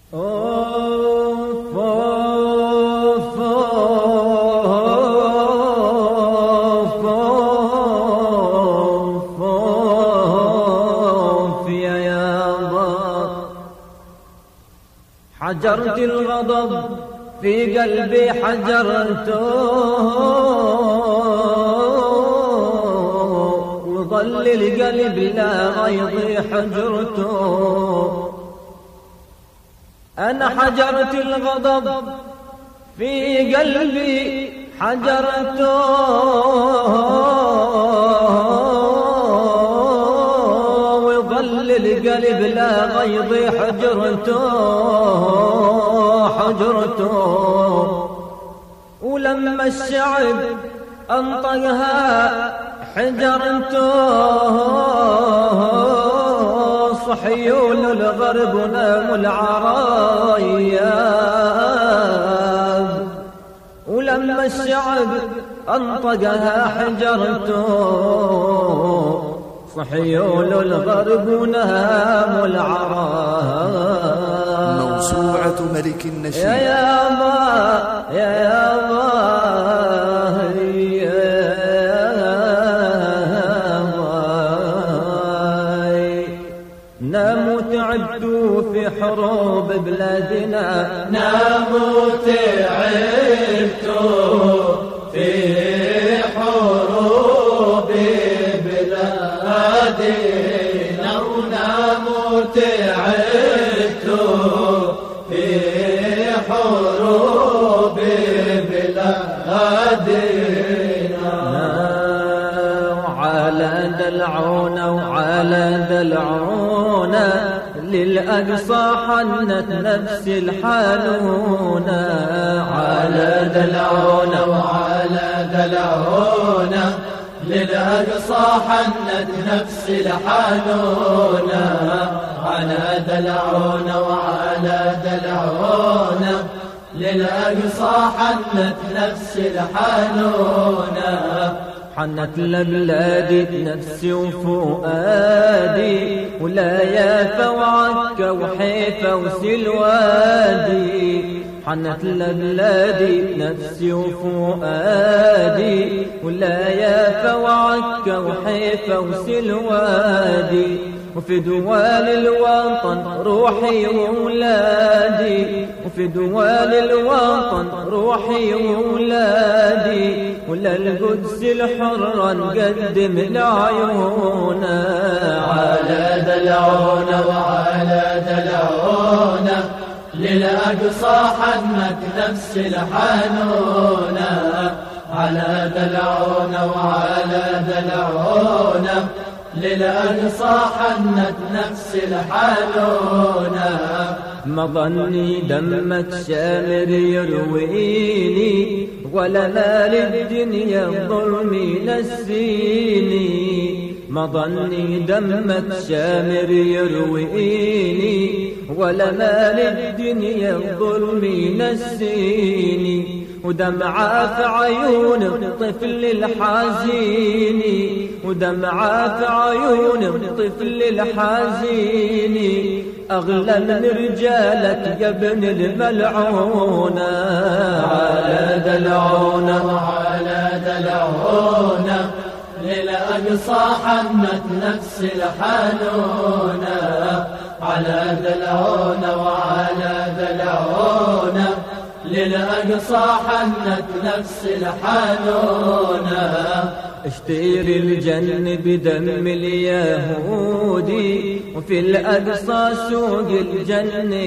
أوف أوف أوف أوف أوف يا يابا، حجرت الغضب في قلبي حجرته، وظل القلب لا غيظي حجرته. أنا حجرت الغضب في قلبي حجرته، وظل القلب لا غيظي حجرته. ولما الشعب انطقها حجرته، صحيون الغرب وناموا العراياب. ولما الشعب انطقها حجرته، صحيون الغرب وناموا العراياب. موسوعة ملك النشيد. يا يابا يا يابا ناموا تعبتوا في حروب بلادنا، ناموا تعبتوا في حروب بلادنا، وناموا تعبتوا في حروب بلادنا. وعلى دلعونا وعلى دلعونا للأقصى حنت نفس الحانونا. على دلعونا وعلى دلعونا للأقصى حنت نفس الحانونا. على دلعونا وعلى دلعونا للأقصى حنت نفس الحانونا. حنت لبلادي نفسي وفؤادي، ولا يافا وعكا وحيفا وسلوادي. حنت لبلادي نفسي وفؤادي، ولا يافا وعكا وحيفا وسلوادي. وفي دوال الوطن روحي وولادي، وفي دوال الوطن روحي وولادي. ولا القدس الحرة نقدم لعيونا. على دلعونا وعلى دلعونا للأقصى حنت نفس الحانونا. على دلعونا وعلى دلعونا للأقصى حنت نفس الحانونا. مظني دمك شامر يرويني، ولا مال الدنيا الظلم ينسيني. مظني دمك شامر يرويني، ولا مال الدنيا الظلم ينسيني. ودمعة عيون الطفل الحزين، ودمعة عيون الطفل الحزين أغلى من رجالك يا ابن الملعونة. على دلعونا وعلى دلعونا للأقصى حنت نفس الحانونا. على دلعونا وعلى دلعونا للأقصى حنت نفس الحانونا. اشتري الجنة بدم اليهودي، وفي الأقصى سوق الجنة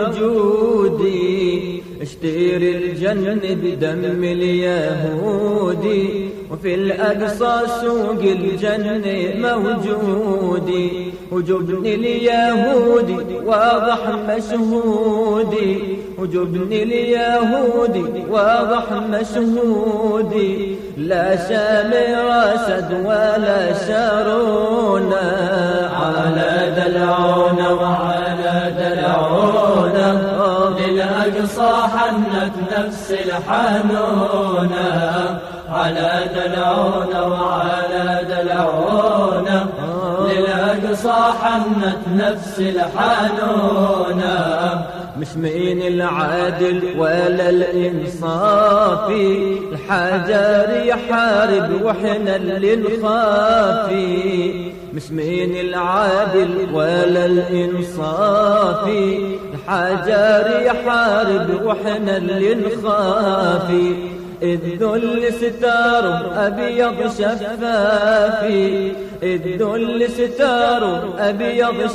موجودي. اشتري الجنة بدم اليهودي، وفي الأقصى سوق الجنة موجودي. وجبن اليهودي واضح مشهودي، وجبن اليهودي واضح مشهودي. لا شامر أسد ولا شارونا. على دلعونا وعلى دلعونا للأقصى حنت نفس الحانونا. على دلعونا وعلى دلعونا للأقصى حنت نفس الحانونا. مش من العادل ولا الإنصافي، الحجر يحارب وإحنا اللي نخافي. مش من العادل ولا الإنصافي، الحجر يحارب وإحنا اللي نخافي. الذل ستاره أبيض شفافي، الذل ستاره أبيض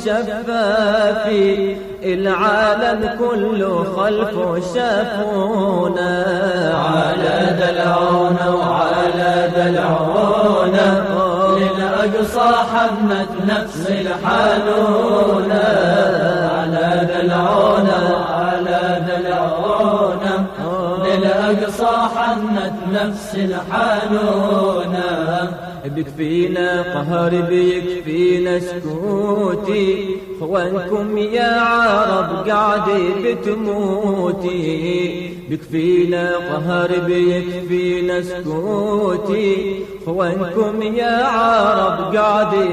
شفافي. العالم كله خلفه شافونا، على دلعونا وعلى دلعونا، للأقصى حنت نفس الحنونة. على دلعونا وعلى دلعونا، للأقصى حنت نفس الحنونة. بيكفينا قهر بيكفينا سكوتي، خوانكم يا عرب قاعدة بتموتي. بيكفينا قهر بيكفينا سكوتي، خوانكم يا عرب قاعدة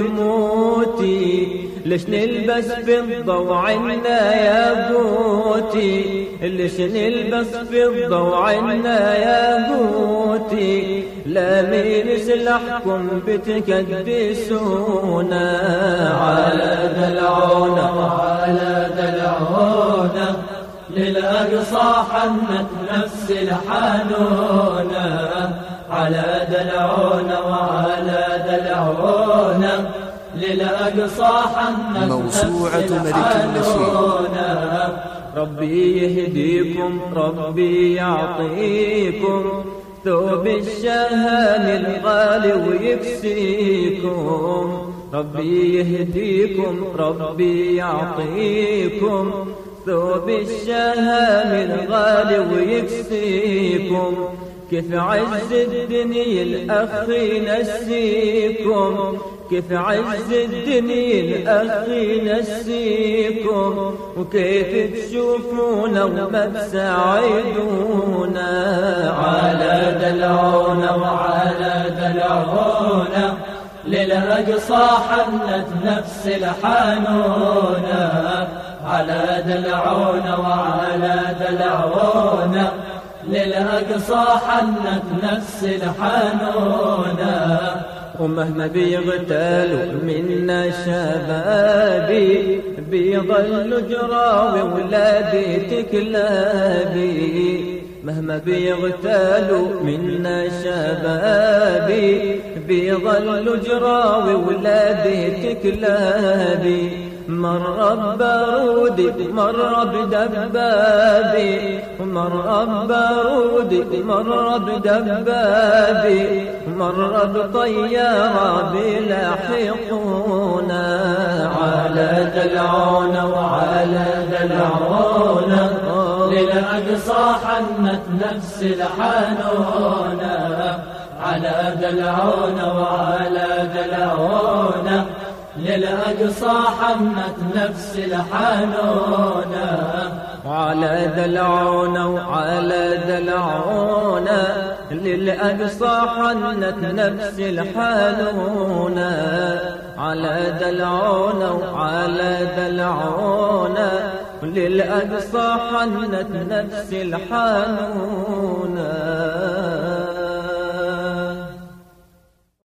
بتموتي. ليش نلبس فضة وعنا يا قوتي، ليش نلبس فضة وعنا يا قوتي. لا من سلاحكم بتكدسونا، على دلعونا وعلى دلعونا، للأقصى حنت نفس الحنونة. على دلعونا وعلى دلعونا، للأقصى حنت موسوعة ملك النشيد. ربي يهديكم ربي يعطيكم، ثوب الشهامة الغالي ويكسيكم. ربي يهديكم ربي يعطيكم، ثوب الشهامة الغالي ويكسيكم. كيف عز الدنيا الأخ ينسيكم، كيف عز الدنيا الأخ ينسيكم. وكيف تشوفونا وما تساعدونا، على دلعونا وعلى دلعونا، للأقصى حنت نفس الحنونة. على دلعونا وعلى دلعونا، للأقصى حنت نفس الحنونة. ومهما بيغتالوا منا شبابي، بيضلوا جراوي ولادي تكلابي. مهما بيغتالوا منا شبابي، بيضلوا جراوي ولادي تكلابي. مر بارودي مر بدبابي، مر بارودي مر بدبابي. مر بطيارة بيلاحقونا، على دلعونا وعلى دلعونا، للأقصى حنت نفس الحنونة. على دلعونا وعلى دلعونا، للأقصى حنت نفس الحنونة. وعلى دلعونا وعلى دلعونا، للأقصى حنت نفس الحنونة. على دلعونا وعلى دلعونا، للأقصى حنت نفس الحنونة.